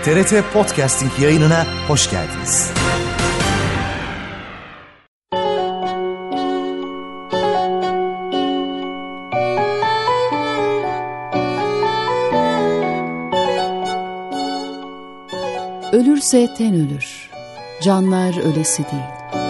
TRT Podcasting yayınına hoş geldiniz. Ölürse ten ölür, canlar ölesi değil.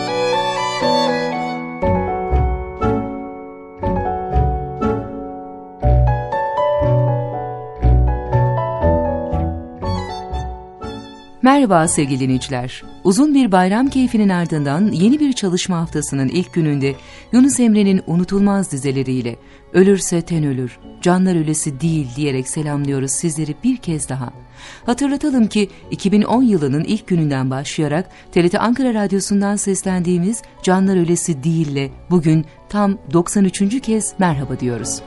Merhaba sevgili dinleyiciler. Uzun bir bayram keyfinin ardından yeni bir çalışma haftasının ilk gününde Yunus Emre'nin unutulmaz dizeleriyle "Ölürse ten ölür, canlar ölesi değil" diyerek selamlıyoruz sizleri bir kez daha. Hatırlatalım ki 2010 yılının ilk gününden başlayarak TRT Ankara Radyosu'ndan seslendiğimiz "Canlar ölesi değil'le bugün tam 93. kez merhaba diyoruz.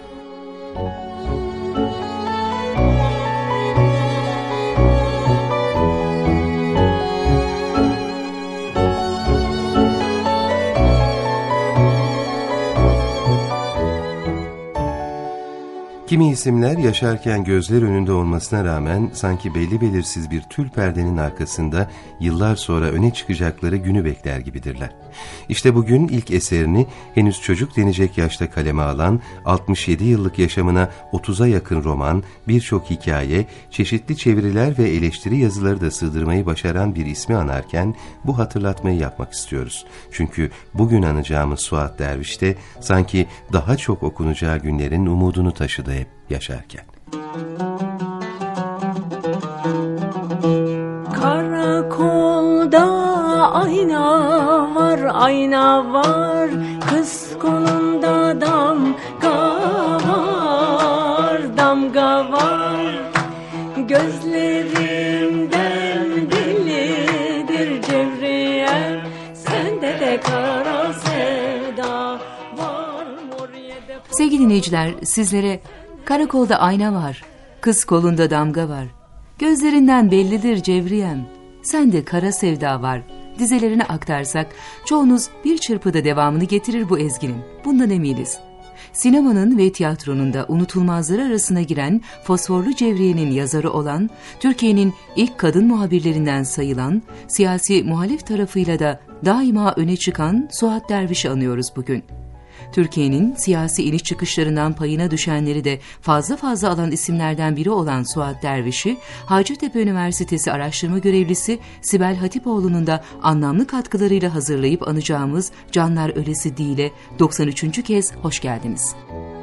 Kimi isimler yaşarken gözler önünde olmasına rağmen sanki belli belirsiz bir tül perdenin arkasında yıllar sonra öne çıkacakları günü bekler gibidirler. İşte bugün ilk eserini henüz çocuk denecek yaşta kaleme alan, 67 yıllık yaşamına 30'a yakın roman, birçok hikaye, çeşitli çeviriler ve eleştiri yazıları da sığdırmayı başaran bir ismi anarken bu hatırlatmayı yapmak istiyoruz. Çünkü bugün anacağımız Suat Derviş de sanki daha çok okunacağı günlerin umudunu taşıdı hep yaşarken. Karakolda ayna var, kız kolunda damga var, gözlerimden bellidir Cevriye, sende de kara sevda var. Sevgili dinleyiciler, sizlere "Karakolda ayna var, kız kolunda damga var, gözlerinden bellidir Cevriyem, sende kara sevda var" dizelerini aktarsak çoğunuz bir çırpıda devamını getirir bu ezginin. Bundan eminiz. Sinemanın ve tiyatronun da unutulmazları arasına giren Fosforlu Cevriye'nin yazarı olan, Türkiye'nin ilk kadın muhabirlerinden sayılan, siyasi muhalif tarafıyla da daima öne çıkan Suat Derviş'i anıyoruz bugün. Türkiye'nin siyasi iniş çıkışlarından payına düşenleri de fazla alan isimlerden biri olan Suat Derviş'i, Hacettepe Üniversitesi araştırma görevlisi Sibel Hatipoğlu'nun da anlamlı katkılarıyla hazırlayıp anacağımız Canlar Ölesi Değil'e 93. kez hoş geldiniz.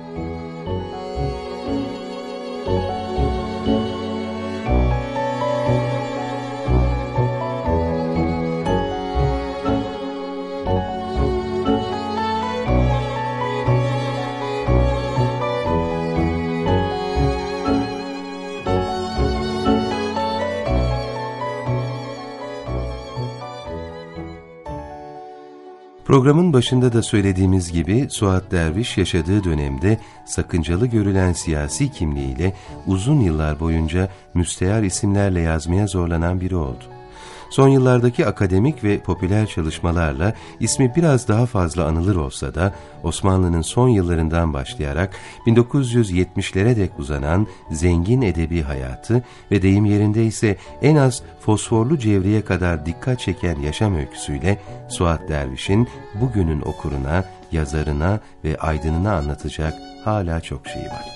Programın başında da söylediğimiz gibi Suat Derviş yaşadığı dönemde sakıncalı görülen siyasi kimliğiyle uzun yıllar boyunca müstehar isimlerle yazmaya zorlanan biri oldu. Son yıllardaki akademik ve popüler çalışmalarla ismi biraz daha fazla anılır olsa da Osmanlı'nın son yıllarından başlayarak 1970'lere dek uzanan zengin edebi hayatı ve deyim yerinde ise en az Fosforlu Cevriye kadar dikkat çeken yaşam öyküsüyle Suat Derviş'in bugünün okuruna, yazarına ve aydınına anlatacak hala çok şey var.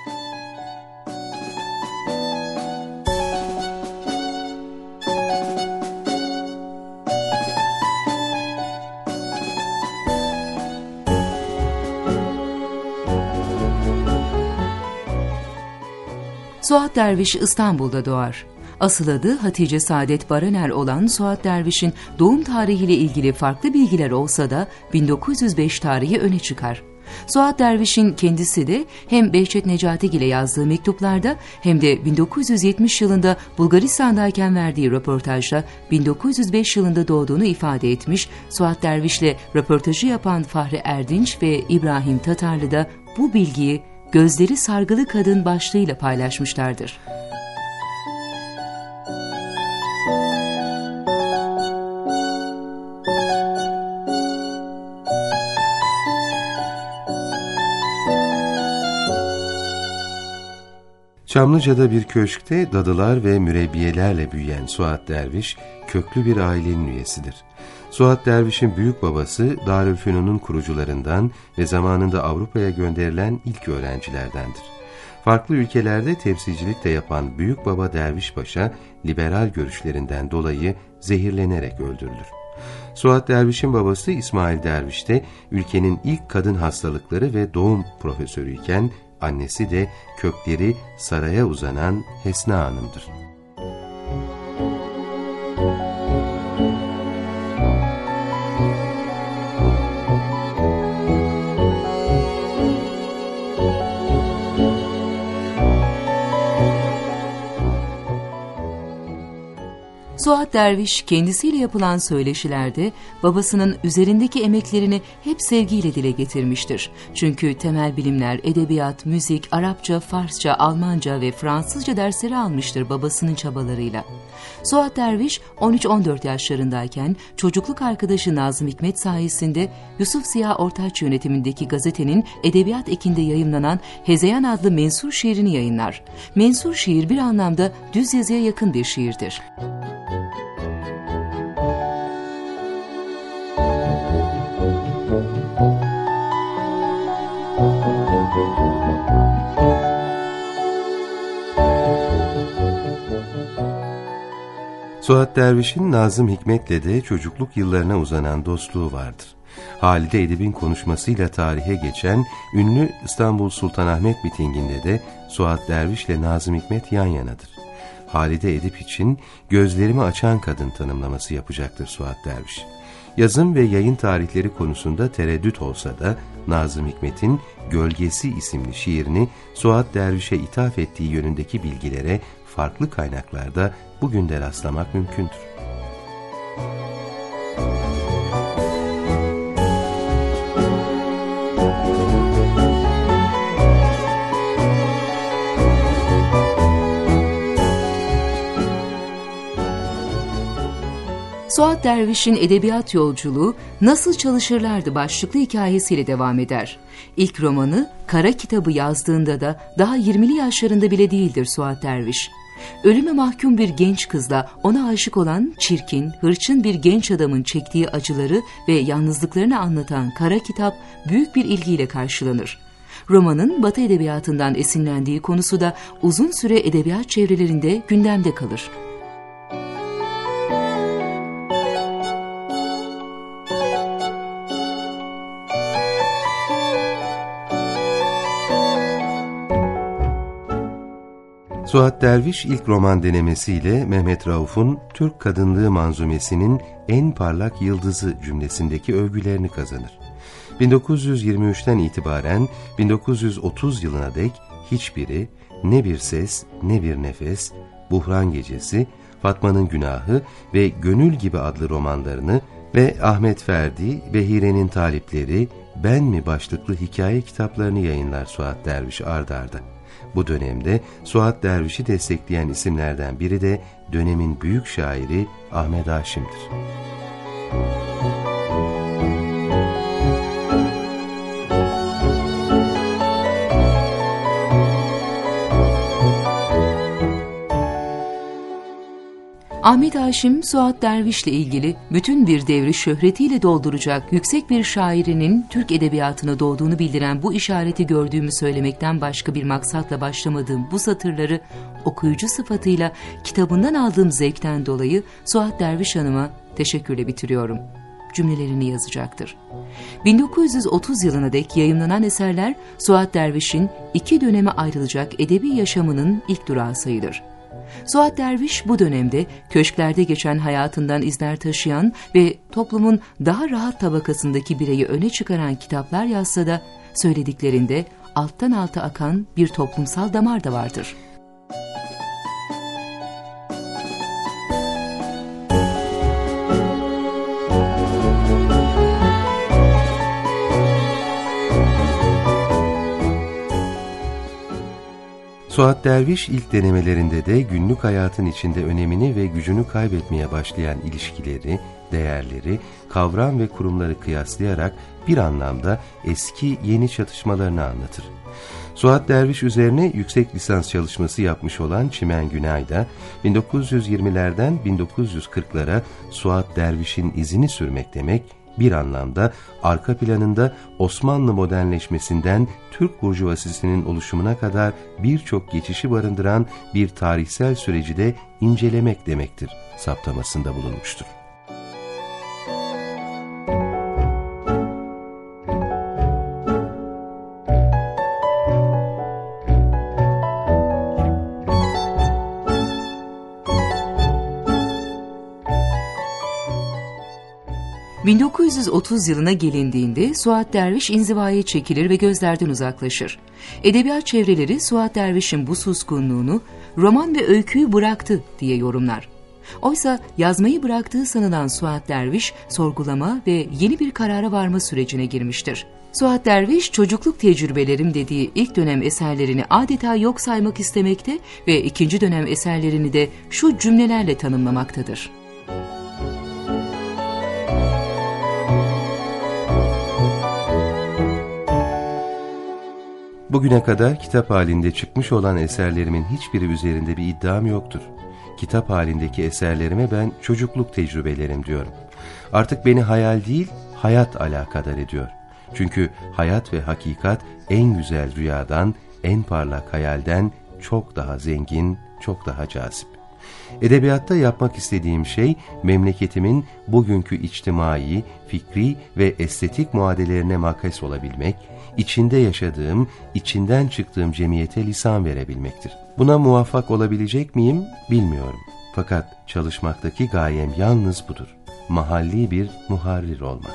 Suat Derviş İstanbul'da doğar. Asıl adı Hatice Saadet Baraner olan Suat Derviş'in doğum tarihiyle ilgili farklı bilgiler olsa da 1905 tarihi öne çıkar. Suat Derviş'in kendisi de hem Behçet Necatigil'e yazdığı mektuplarda hem de 1970 yılında Bulgaristan'dayken verdiği röportajda 1905 yılında doğduğunu ifade etmiş. Suat Derviş'le röportajı yapan Fahri Erdinç ve İbrahim Tatarlı da bu bilgiyi "Gözleri sargılı kadın" başlığıyla paylaşmışlardır. Çamlıca'da bir köşkte dadılar ve mürebbiyelerle büyüyen Suat Derviş, köklü bir ailenin üyesidir. Suat Derviş'in büyük babası Darülfünun'un kurucularından ve zamanında Avrupa'ya gönderilen ilk öğrencilerdendir. Farklı ülkelerde temsilcilik de yapan Büyük Baba Derviş Paşa, liberal görüşlerinden dolayı zehirlenerek öldürülür. Suat Derviş'in babası İsmail Derviş de ülkenin ilk kadın hastalıkları ve doğum profesörüyken, annesi de kökleri saraya uzanan Hesna Hanım'dır. Suat Derviş kendisiyle yapılan söyleşilerde babasının üzerindeki emeklerini hep sevgiyle dile getirmiştir. Çünkü temel bilimler, edebiyat, müzik, Arapça, Farsça, Almanca ve Fransızca dersleri almıştır babasının çabalarıyla. Suat Derviş 13-14 yaşlarındayken çocukluk arkadaşı Nazım Hikmet sayesinde Yusuf Ziya Ortaç yönetimindeki gazetenin edebiyat ekinde yayımlanan Hezeyan adlı mensur şiirini yayınlar. Mensur şiir bir anlamda düz yazıya yakın bir şiirdir. Suat Derviş'in Nazım Hikmet'le de çocukluk yıllarına uzanan dostluğu vardır. Halide Edip'in konuşmasıyla tarihe geçen ünlü İstanbul Sultanahmet mitinginde de Suat Derviş'le Nazım Hikmet yan yanadır. Halide Edip için gözlerimi açan kadın tanımlaması yapacaktır Suat Derviş. Yazım ve yayın tarihleri konusunda tereddüt olsa da Nazım Hikmet'in Gölgesi isimli şiirini Suat Derviş'e ithaf ettiği yönündeki bilgilere farklı kaynaklarda bugün de rastlamak mümkündür. Suat Derviş'in edebiyat yolculuğu Nasıl Çalışırlardı başlıklı hikayesiyle devam eder. İlk romanı Kara Kitabı yazdığında da daha 20'li yaşlarında bile değildir Suat Derviş. Ölüme mahkum bir genç kızla ona aşık olan çirkin, hırçın bir genç adamın çektiği acıları ve yalnızlıklarını anlatan Kara Kitap büyük bir ilgiyle karşılanır. Romanın Batı edebiyatından esinlendiği konusu da uzun süre edebiyat çevrelerinde gündemde kalır. Suat Derviş ilk roman denemesiyle Mehmet Rauf'un Türk Kadınlığı Manzumesi'nin en parlak yıldızı cümlesindeki övgülerini kazanır. 1923'ten itibaren 1930 yılına dek hiçbiri, Ne Bir Ses, Ne Bir Nefes, Buhran Gecesi, Fatma'nın Günahı ve Gönül Gibi adlı romanlarını ve Ahmet Ferdi, Behire'nin Talipleri, Ben Mi başlıklı hikaye kitaplarını yayınlar Suat Derviş ard arda. Bu dönemde Suat Derviş'i destekleyen isimlerden biri de dönemin büyük şairi Ahmet Haşim'dir. Ahmet Haşim, Suat Derviş'le ilgili bütün bir devri şöhretiyle dolduracak yüksek bir şairinin Türk edebiyatına doğduğunu bildiren bu işareti gördüğümü söylemekten başka bir maksatla başlamadığım bu satırları okuyucu sıfatıyla kitabından aldığım zevkten dolayı Suat Derviş Hanım'a teşekkürle bitiriyorum. Cümlelerini yazacaktır. 1930 yılına dek yayımlanan eserler Suat Derviş'in 2 döneme ayrılacak edebi yaşamının ilk durağı sayılır. Suat Derviş bu dönemde köşklerde geçen hayatından izler taşıyan ve toplumun daha rahat tabakasındaki bireyi öne çıkaran kitaplar yazsa da söylediklerinde alttan alta akan bir toplumsal damar da vardır. Suat Derviş ilk denemelerinde de günlük hayatın içinde önemini ve gücünü kaybetmeye başlayan ilişkileri, değerleri, kavram ve kurumları kıyaslayarak bir anlamda eski yeni çatışmalarını anlatır. Suat Derviş üzerine yüksek lisans çalışması yapmış olan Çimen Günay da 1920'lerden 1940'lara Suat Derviş'in izini sürmek demek, bir anlamda arka planında Osmanlı modernleşmesinden Türk burjuvazisinin oluşumuna kadar birçok geçişi barındıran bir tarihsel süreci de incelemek demektir saptamasında bulunmuştur. ...1930 yılına gelindiğinde Suat Derviş inzivaya çekilir ve gözlerden uzaklaşır. Edebiyat çevreleri Suat Derviş'in bu suskunluğunu roman ve öyküyü bıraktı diye yorumlar. Oysa yazmayı bıraktığı sanılan Suat Derviş sorgulama ve yeni bir karara varma sürecine girmiştir. Suat Derviş çocukluk tecrübelerim dediği ilk dönem eserlerini adeta yok saymak istemekte ve ikinci dönem eserlerini de şu cümlelerle tanımlamaktadır. Bugüne kadar kitap halinde çıkmış olan eserlerimin hiçbiri üzerinde bir iddiam yoktur. Kitap halindeki eserlerime ben çocukluk tecrübelerim diyorum. Artık beni hayal değil, hayat alakadar ediyor. Çünkü hayat ve hakikat en güzel rüyadan, en parlak hayalden çok daha zengin, çok daha cazip. Edebiyatta yapmak istediğim şey, memleketimin bugünkü içtimai, fikri ve estetik muadelerine makes olabilmek, içinde yaşadığım, içinden çıktığım cemiyete lisan verebilmektir. Buna muvaffak olabilecek miyim bilmiyorum. Fakat çalışmaktaki gayem yalnız budur. Mahalli bir muharrir olmak.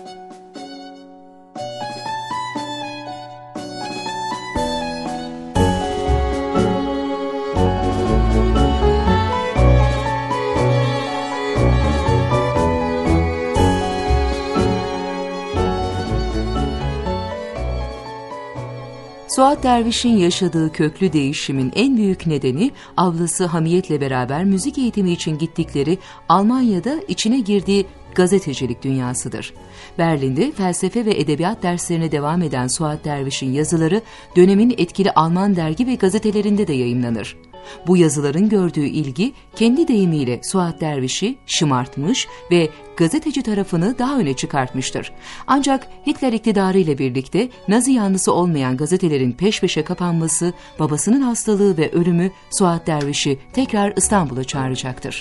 Suat Derviş'in yaşadığı köklü değişimin en büyük nedeni ablası Hamiyet'le beraber müzik eğitimi için gittikleri Almanya'da içine girdiği gazetecilik dünyasıdır. Berlin'de felsefe ve edebiyat derslerine devam eden Suat Derviş'in yazıları dönemin etkili Alman dergi ve gazetelerinde de yayımlanır. Bu yazıların gördüğü ilgi kendi deyimiyle Suat Derviş'i şımartmış ve gazeteci tarafını daha öne çıkartmıştır. Ancak Hitler iktidarı ile birlikte Nazi yanlısı olmayan gazetelerin peş peşe kapanması, babasının hastalığı ve ölümü Suat Derviş'i tekrar İstanbul'a çağıracaktır.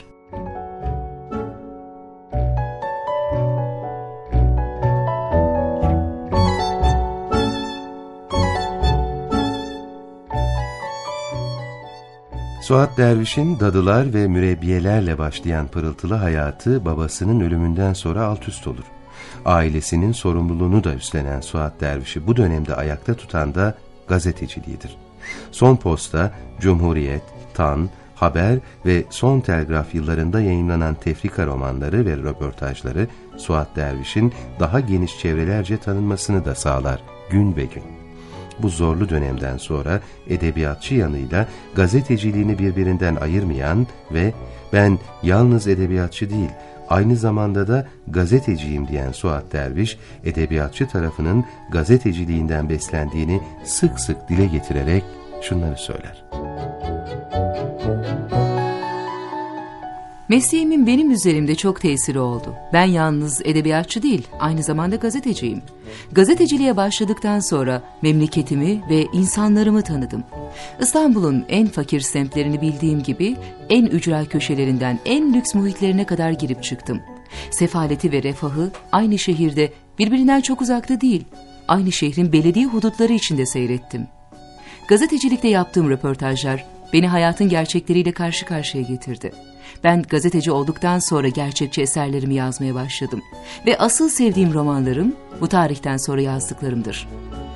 Suat Derviş'in dadılar ve mürebbiyelerle başlayan pırıltılı hayatı babasının ölümünden sonra alt üst olur. Ailesinin sorumluluğunu da üstlenen Suat Derviş'i bu dönemde ayakta tutan da gazeteciliğidir. Son Posta, Cumhuriyet, Tan, Haber ve Son Telgraf yıllarında yayınlanan tefrika romanları ve röportajları Suat Derviş'in daha geniş çevrelerce tanınmasını da sağlar gün be gün. Bu zorlu dönemden sonra edebiyatçı yanıyla gazeteciliğini birbirinden ayırmayan ve ben yalnız edebiyatçı değil, aynı zamanda da gazeteciyim diyen Suat Derviş, edebiyatçı tarafının gazeteciliğinden beslendiğini sık sık dile getirerek şunları söyler. Mesleğimin benim üzerimde çok tesiri oldu. Ben yalnız edebiyatçı değil, aynı zamanda gazeteciyim. Gazeteciliğe başladıktan sonra memleketimi ve insanlarımı tanıdım. İstanbul'un en fakir semtlerini bildiğim gibi en ücra köşelerinden en lüks muhitlerine kadar girip çıktım. Sefaleti ve refahı aynı şehirde birbirinden çok uzakta değil, aynı şehrin belediye hudutları içinde seyrettim. Gazetecilikte yaptığım röportajlar beni hayatın gerçekleriyle karşı karşıya getirdi. Ben gazeteci olduktan sonra gerçekçi eserlerimi yazmaya başladım. Ve asıl sevdiğim romanlarım bu tarihten sonra yazdıklarımdır.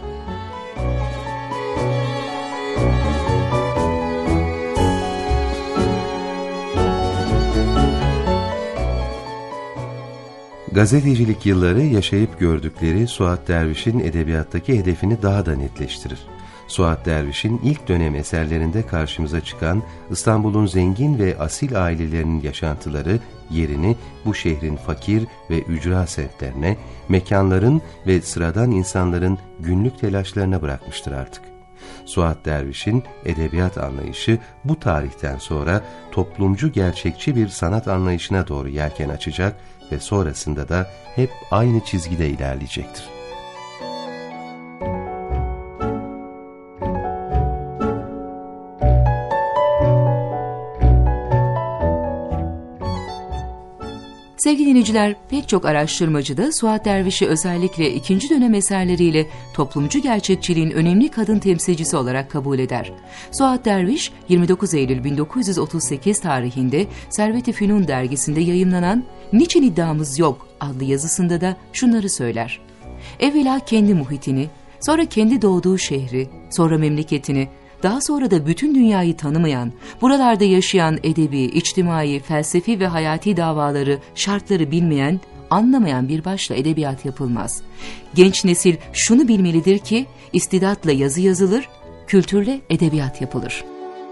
Gazetecilik yılları yaşayıp gördükleri Suat Derviş'in edebiyattaki hedefini daha da netleştirir. Suat Derviş'in ilk dönem eserlerinde karşımıza çıkan İstanbul'un zengin ve asil ailelerinin yaşantıları yerini bu şehrin fakir ve ücra semtlerine, mekanların ve sıradan insanların günlük telaşlarına bırakmıştır artık. Suat Derviş'in edebiyat anlayışı bu tarihten sonra toplumcu gerçekçi bir sanat anlayışına doğru yelken açacak ve sonrasında da hep aynı çizgide ilerleyecektir. Sevgili dinleyiciler, pek çok araştırmacı da Suat Derviş'i özellikle ikinci dönem eserleriyle toplumcu gerçekçiliğin önemli kadın temsilcisi olarak kabul eder. Suat Derviş, 29 Eylül 1938 tarihinde Servet-i Fünun dergisinde yayımlanan "Niçin iddiamız yok" adlı yazısında da şunları söyler. Evvela kendi muhitini, sonra kendi doğduğu şehri, sonra memleketini, daha sonra da bütün dünyayı tanımayan, buralarda yaşayan edebi, içtimai, felsefi ve hayati davaları, şartları bilmeyen, anlamayan bir başla edebiyat yapılmaz. Genç nesil şunu bilmelidir ki, istidatla yazı yazılır, kültürle edebiyat yapılır.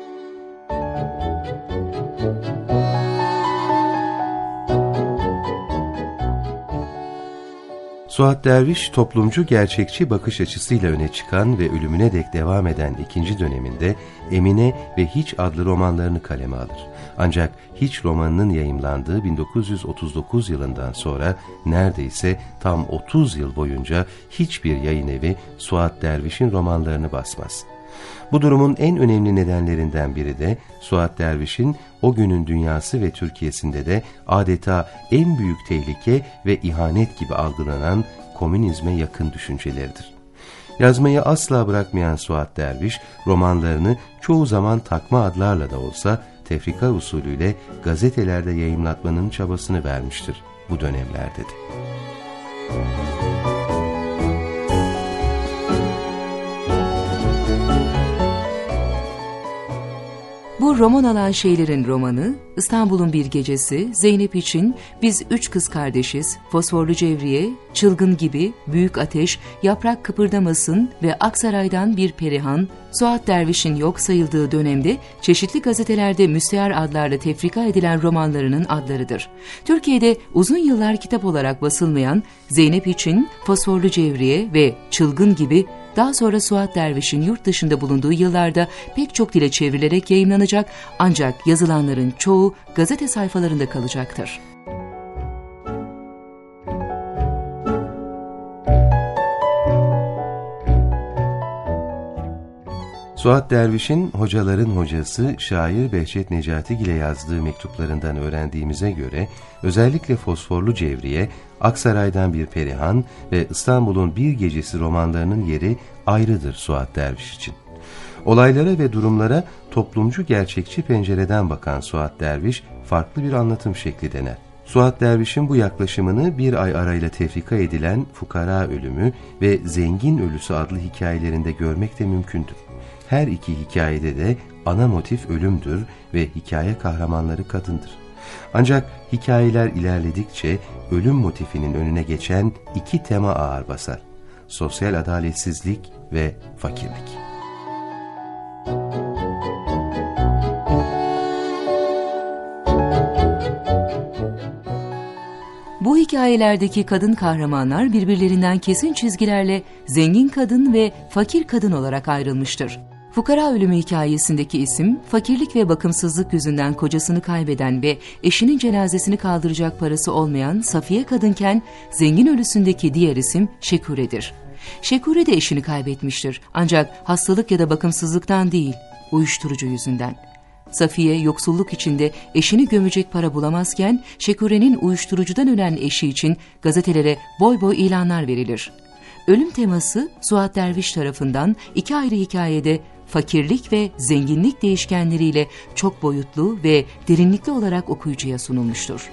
Suat Derviş, toplumcu gerçekçi bakış açısıyla öne çıkan ve ölümüne dek devam eden ikinci döneminde Emine ve Hiç adlı romanlarını kaleme alır. Ancak Hiç romanının yayımlandığı 1939 yılından sonra neredeyse tam 30 yıl boyunca hiçbir yayın evi Suat Derviş'in romanlarını basmaz. Bu durumun en önemli nedenlerinden biri de Suat Derviş'in o günün dünyası ve Türkiye'sinde de adeta en büyük tehlike ve ihanet gibi algılanan komünizme yakın düşünceleridir. Yazmayı asla bırakmayan Suat Derviş, romanlarını çoğu zaman takma adlarla da olsa tefrika usulüyle gazetelerde yayımlatmanın çabasını vermiştir bu dönemlerde de. Bu roman alan şeylerin romanı, İstanbul'un bir gecesi, Zeynep için, Biz Üç Kız Kardeşiz, Fosforlu Cevriye, Çılgın Gibi, Büyük Ateş, Yaprak Kıpırdamasın ve Aksaray'dan Bir Perihan, Suat Derviş'in yok sayıldığı dönemde çeşitli gazetelerde müstehar adlarla tefrika edilen romanlarının adlarıdır. Türkiye'de uzun yıllar kitap olarak basılmayan Zeynep için, Fosforlu Cevriye ve Çılgın Gibi, daha sonra Suat Derviş'in yurt dışında bulunduğu yıllarda pek çok dile çevrilerek yayımlanacak, ancak yazılanların çoğu gazete sayfalarında kalacaktır. Suat Derviş'in hocaların hocası şair Behçet Necatigil'e yazdığı mektuplarından öğrendiğimize göre özellikle Fosforlu Cevriye, Aksaray'dan Bir Perihan ve İstanbul'un Bir Gecesi romanlarının yeri ayrıdır Suat Derviş için. Olaylara ve durumlara toplumcu gerçekçi pencereden bakan Suat Derviş farklı bir anlatım şekli dener. Suat Derviş'in bu yaklaşımını bir ay arayla tefrika edilen Fukara Ölümü ve Zengin Ölüsü adlı hikayelerinde görmek de mümkündür. Her iki hikayede de ana motif ölümdür ve hikaye kahramanları kadındır. Ancak hikayeler ilerledikçe ölüm motifinin önüne geçen iki tema ağır basar: sosyal adaletsizlik ve fakirlik. Bu hikayelerdeki kadın kahramanlar birbirlerinden kesin çizgilerle zengin kadın ve fakir kadın olarak ayrılmıştır. Fukara Ölümü hikayesindeki isim, fakirlik ve bakımsızlık yüzünden kocasını kaybeden ve eşinin cenazesini kaldıracak parası olmayan Safiye kadınken, Zengin Ölüsü'ndeki diğer isim Şekure'dir. Şekure de eşini kaybetmiştir, ancak hastalık ya da bakımsızlıktan değil, uyuşturucu yüzünden. Safiye yoksulluk içinde eşini gömecek para bulamazken, Şekure'nin uyuşturucudan ölen eşi için gazetelere boy boy ilanlar verilir. Ölüm teması Suat Derviş tarafından iki ayrı hikayede fakirlik ve zenginlik değişkenleriyle çok boyutlu ve derinlikli olarak okuyucuya sunulmuştur.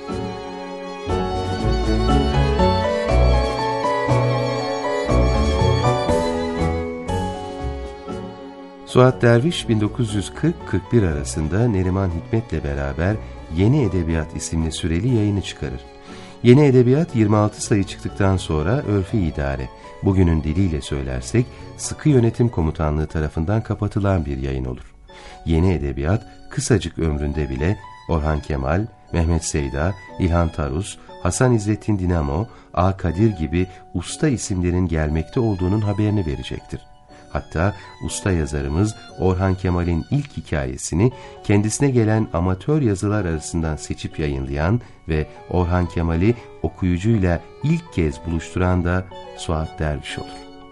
Suat Derviş 1940-41 arasında Neriman Hikmet'le beraber Yeni Edebiyat isimli süreli yayını çıkarır. Yeni Edebiyat 26 sayı çıktıktan sonra örfi idare, bugünün diliyle söylersek sıkı yönetim komutanlığı tarafından kapatılan bir yayın olur. Yeni Edebiyat kısacık ömründe bile Orhan Kemal, Mehmet Seyda, İlhan Tarus, Hasan İzzettin Dinamo, A. Kadir gibi usta isimlerin gelmekte olduğunun haberini verecektir. Hatta usta yazarımız Orhan Kemal'in ilk hikayesini kendisine gelen amatör yazılar arasından seçip yayınlayan ve Orhan Kemal'i okuyucuyla ilk kez buluşturan da Suat Derviş olur.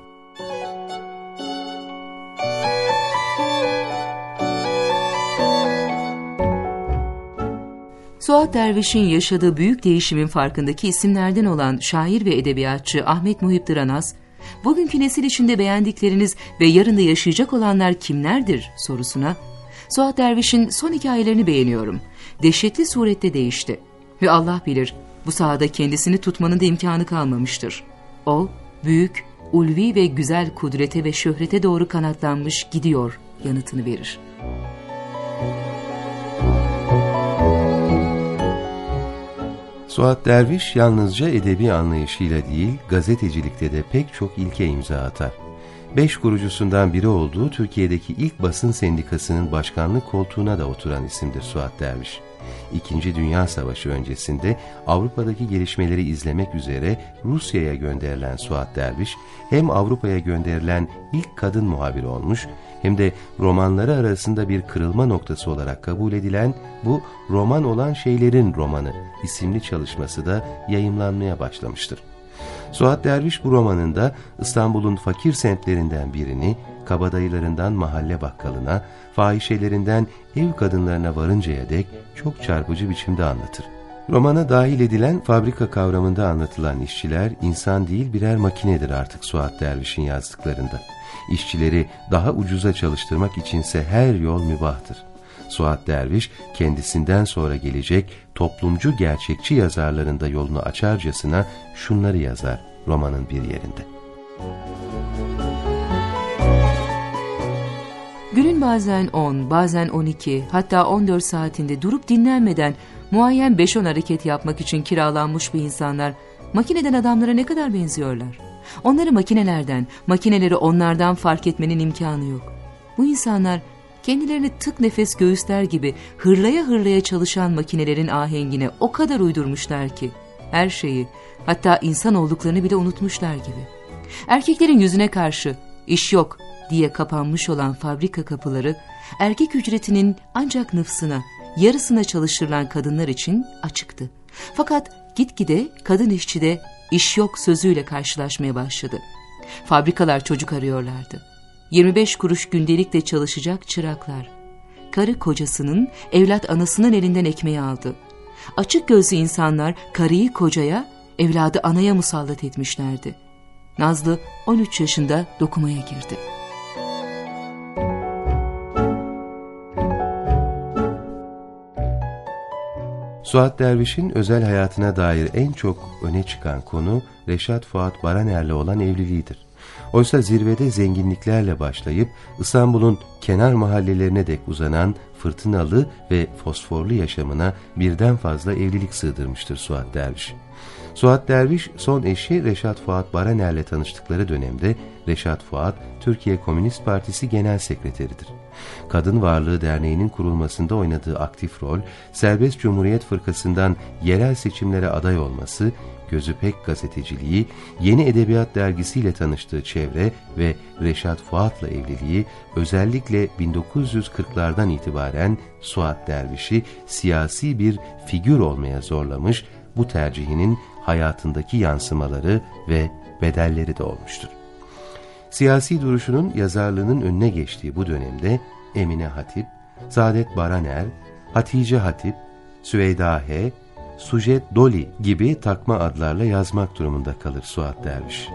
Suat Derviş'in yaşadığı büyük değişimin farkındaki isimlerden olan şair ve edebiyatçı Ahmet Muhip Dıranaz, bugünkü nesil içinde beğendikleriniz ve yarın da yaşayacak olanlar kimlerdir sorusuna, Suat Derviş'in son hikayelerini beğeniyorum. Dehşetli surette değişti. Ve Allah bilir, bu sahada kendisini tutmanın da imkanı kalmamıştır. O, büyük, ulvi ve güzel kudrete ve şöhrete doğru kanatlanmış gidiyor yanıtını verir. Suat Derviş yalnızca edebi anlayışıyla değil, gazetecilikte de pek çok ilke imza atar. 5 kurucusundan biri olduğu Türkiye'deki ilk basın sendikasının başkanlık koltuğuna da oturan isimdir Suat Derviş. İkinci Dünya Savaşı öncesinde Avrupa'daki gelişmeleri izlemek üzere Rusya'ya gönderilen Suat Derviş, hem Avrupa'ya gönderilen ilk kadın muhabir olmuş, hem de romanları arasında bir kırılma noktası olarak kabul edilen Bu Roman Olan Şeylerin Romanı isimli çalışması da yayımlanmaya başlamıştır. Suat Derviş bu romanında İstanbul'un fakir semtlerinden birini, kabadayılarından mahalle bakkalına, fahişelerinden ev kadınlarına varıncaya dek çok çarpıcı biçimde anlatır. Romana dahil edilen fabrika kavramında anlatılan işçiler insan değil birer makinedir artık Suat Derviş'in yazdıklarında. İşçileri daha ucuza çalıştırmak içinse her yol mübahtır. Suat Derviş kendisinden sonra gelecek toplumcu gerçekçi yazarların da yolunu açarcasına şunları yazar romanın bir yerinde. Günün bazen 10, bazen 12, hatta 14 saatinde durup dinlenmeden muayyen 5-10 hareket yapmak için kiralanmış bu insanlar makineden adamlara ne kadar benziyorlar. Onları makinelerden, makineleri onlardan fark etmenin imkanı yok. Bu insanlar kendilerini tık nefes göğüsler gibi hırlaya hırlaya çalışan makinelerin ahengine o kadar uydurmuşlar ki her şeyi, hatta insan olduklarını bile unutmuşlar gibi. Erkeklerin yüzüne karşı iş yok diye kapanmış olan fabrika kapıları, erkek ücretinin ancak nıfsına, yarısına çalıştırılan kadınlar için açıktı. Fakat gitgide kadın işçi de iş yok sözüyle karşılaşmaya başladı. Fabrikalar çocuk arıyorlardı. 25 kuruş gündelikle çalışacak çıraklar. Karı kocasının, evlat anasının elinden ekmeği aldı. Açık gözlü insanlar karıyı kocaya, evladı anaya musallat etmişlerdi. Nazlı 13 yaşında dokumaya girdi. Suat Derviş'in özel hayatına dair en çok öne çıkan konu Reşat Fuat Baraner'le olan evliliğidir. Oysa zirvede zenginliklerle başlayıp İstanbul'un kenar mahallelerine dek uzanan fırtınalı ve fosforlu yaşamına birden fazla evlilik sığdırmıştır Suat Derviş. Suat Derviş son eşi Reşat Fuat Baraner'le tanıştıkları dönemde Reşat Fuat, Türkiye Komünist Partisi Genel Sekreteridir. Kadın Varlığı Derneği'nin kurulmasında oynadığı aktif rol, Serbest Cumhuriyet Fırkası'ndan yerel seçimlere aday olması, gözü pek gazeteciliği, Yeni Edebiyat dergisiyle tanıştığı çevre ve Reşat Fuat'la evliliği özellikle 1940'lardan itibaren Suat Derviş'i siyasi bir figür olmaya zorlamış, bu tercihinin hayatındaki yansımaları ve bedelleri de olmuştur. Siyasi duruşunun yazarlığının önüne geçtiği bu dönemde Emine Hatip, Saadet Baraner, Hatice Hatip, Süveyda H., Sujet Doli gibi takma adlarla yazmak durumunda kalır Suat Derviş.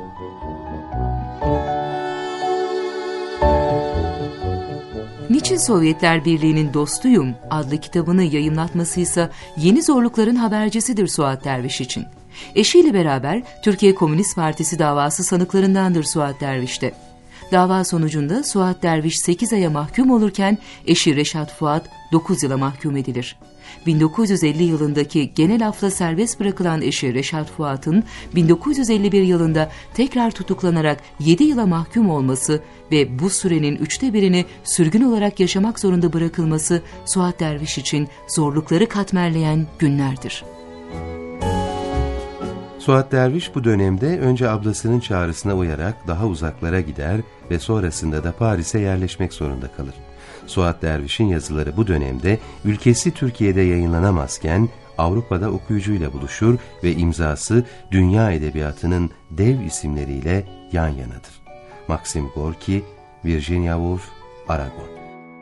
Niçin Sovyetler Birliği'nin Dostuyum adlı kitabını yayımlatmasıysa yeni zorlukların habercisidir Suat Derviş için. Eşiyle beraber Türkiye Komünist Partisi davası sanıklarındandır Suat Derviş'te. Dava sonucunda Suat Derviş 8 aya mahkum olurken eşi Reşat Fuat 9 yıla mahkum edilir. 1950 yılındaki genel afla serbest bırakılan eşi Reşat Fuat'ın 1951 yılında tekrar tutuklanarak 7 yıla mahkum olması ve bu sürenin 1/3'ünü sürgün olarak yaşamak zorunda bırakılması Suat Derviş için zorlukları katmerleyen günlerdir. Suat Derviş bu dönemde önce ablasının çağrısına uyarak daha uzaklara gider ve sonrasında da Paris'e yerleşmek zorunda kalır. Suat Derviş'in yazıları bu dönemde ülkesi Türkiye'de yayınlanamazken Avrupa'da okuyucuyla buluşur ve imzası dünya edebiyatının dev isimleriyle yan yanadır. Maxim Gorki, Virginia Woolf, Aragon.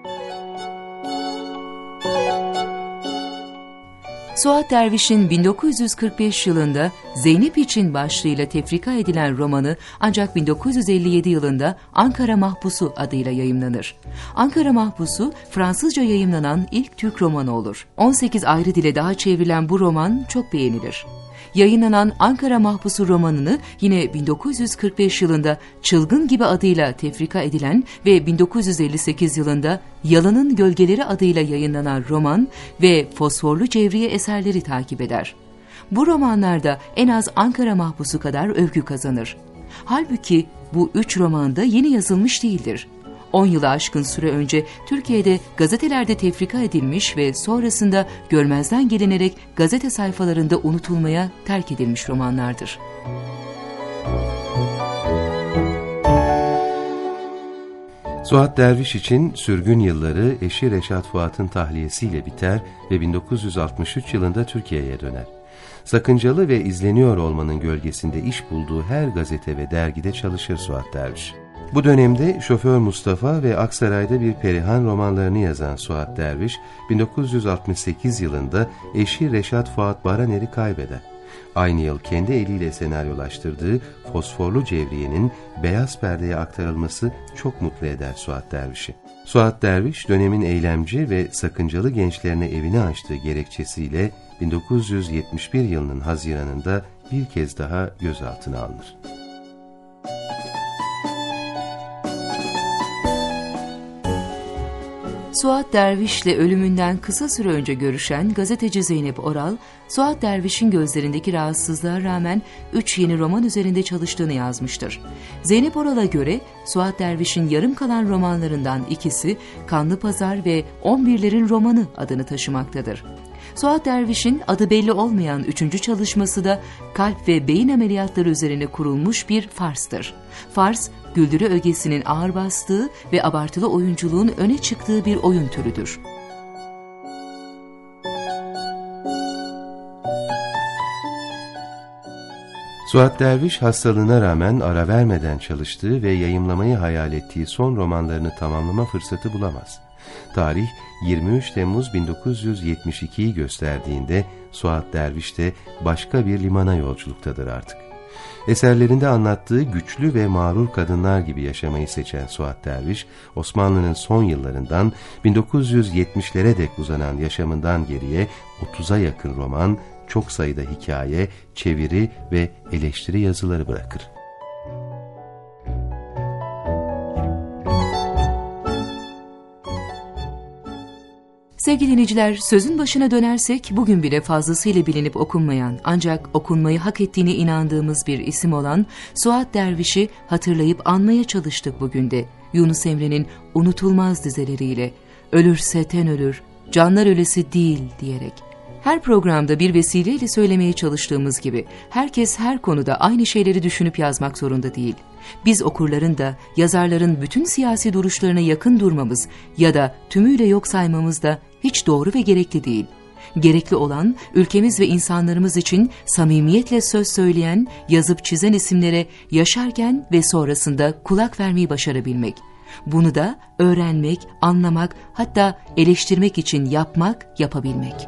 Suat Derviş'in 1945 yılında Zeynep için başlığıyla tefrika edilen romanı ancak 1957 yılında Ankara Mahpusu adıyla yayımlanır. Ankara Mahpusu, Fransızca yayımlanan ilk Türk romanı olur. 18 ayrı dile daha çevrilen bu roman çok beğenilir. Yayınlanan Ankara Mahpusu romanını yine 1945 yılında Çılgın Gibi adıyla tefrika edilen ve 1958 yılında Yalanın Gölgeleri adıyla yayınlanan roman ve Fosforlu Cevriye eserleri takip eder. Bu romanlarda en az Ankara Mahpusu kadar övgü kazanır. Halbuki bu 3 roman da yeni yazılmış değildir. 10 yılı aşkın süre önce Türkiye'de gazetelerde tefrika edilmiş ve sonrasında görmezden gelinerek gazete sayfalarında unutulmaya terk edilmiş romanlardır. Suat Derviş için sürgün yılları eşi Reşat Fuat'ın tahliyesiyle biter ve 1963 yılında Türkiye'ye döner. Sakıncalı ve izleniyor olmanın gölgesinde iş bulduğu her gazete ve dergide çalışır Suat Derviş. Bu dönemde Şoför Mustafa ve Aksaray'da bir Perihan romanlarını yazan Suat Derviş, 1968 yılında eşi Reşat Fuat Baraner'i kaybeder. Aynı yıl kendi eliyle senaryolaştırdığı Fosforlu Cevriye'nin beyaz perdeye aktarılması çok mutlu eder Suat Derviş'i. Suat Derviş, dönemin eylemci ve sakıncalı gençlerine evini açtığı gerekçesiyle 1971 yılının Haziran'ında bir kez daha gözaltına alınır. Suat Derviş'le ölümünden kısa süre önce görüşen gazeteci Zeynep Oral, Suat Derviş'in gözlerindeki rahatsızlığa rağmen 3 yeni roman üzerinde çalıştığını yazmıştır. Zeynep Oral'a göre Suat Derviş'in yarım kalan romanlarından ikisi Kanlı Pazar ve 11'lerin romanı adını taşımaktadır. Suat Derviş'in adı belli olmayan 3. çalışması da kalp ve beyin ameliyatları üzerine kurulmuş bir farstır. Fars, güldürü ögesinin ağır bastığı ve abartılı oyunculuğun öne çıktığı bir oyun türüdür. Suat Derviş hastalığına rağmen ara vermeden çalıştığı ve yayımlamayı hayal ettiği son romanlarını tamamlama fırsatı bulamaz. Tarih 23 Temmuz 1972'yi gösterdiğinde Suat Derviş de başka bir limana yolculuktadır artık. Eserlerinde anlattığı güçlü ve mağrur kadınlar gibi yaşamayı seçen Suat Derviş, Osmanlı'nın son yıllarından 1970'lere dek uzanan yaşamından geriye 30'a yakın roman, çok sayıda hikaye, çeviri ve eleştiri yazıları bırakır. Sevgili dinleyiciler, sözün başına dönersek bugün bile fazlasıyla bilinip okunmayan ancak okunmayı hak ettiğine inandığımız bir isim olan Suat Derviş'i hatırlayıp anmaya çalıştık bugün de. Yunus Emre'nin unutulmaz dizeleriyle "Ölürse ten ölür, canlar ölesi değil" diyerek. Her programda bir vesileyle söylemeye çalıştığımız gibi herkes her konuda aynı şeyleri düşünüp yazmak zorunda değil. Biz okurların da yazarların bütün siyasi duruşlarına yakın durmamız ya da tümüyle yok saymamız da hiç doğru ve gerekli değil. Gerekli olan ülkemiz ve insanlarımız için samimiyetle söz söyleyen, yazıp çizen isimlere yaşarken ve sonrasında kulak vermeyi başarabilmek. Bunu da öğrenmek, anlamak, hatta eleştirmek için yapmak, yapabilmek.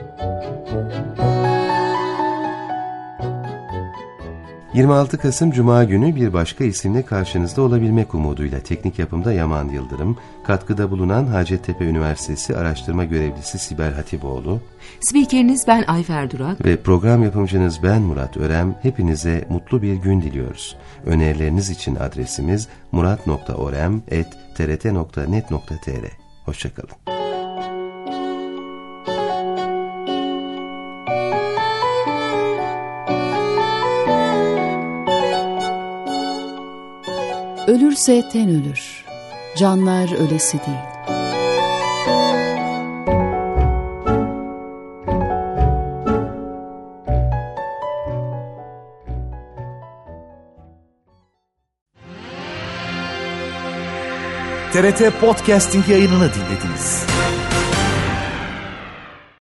...26 Kasım Cuma günü bir başka isimle karşınızda olabilmek umuduyla teknik yapımda Yaman Yıldırım, katkıda bulunan Hacettepe Üniversitesi Araştırma Görevlisi Sibel Hatipoğlu, spikeriniz ben Ayfer Durak ve program yapımcınız ben Murat Örem, hepinize mutlu bir gün diliyoruz. Önerileriniz için adresimiz murat.orem@trt.net.tr. Hoşçakalın. Ölürse ten ölür, canlar ölesi değil. TRT Podcasting yayınını dinlediniz.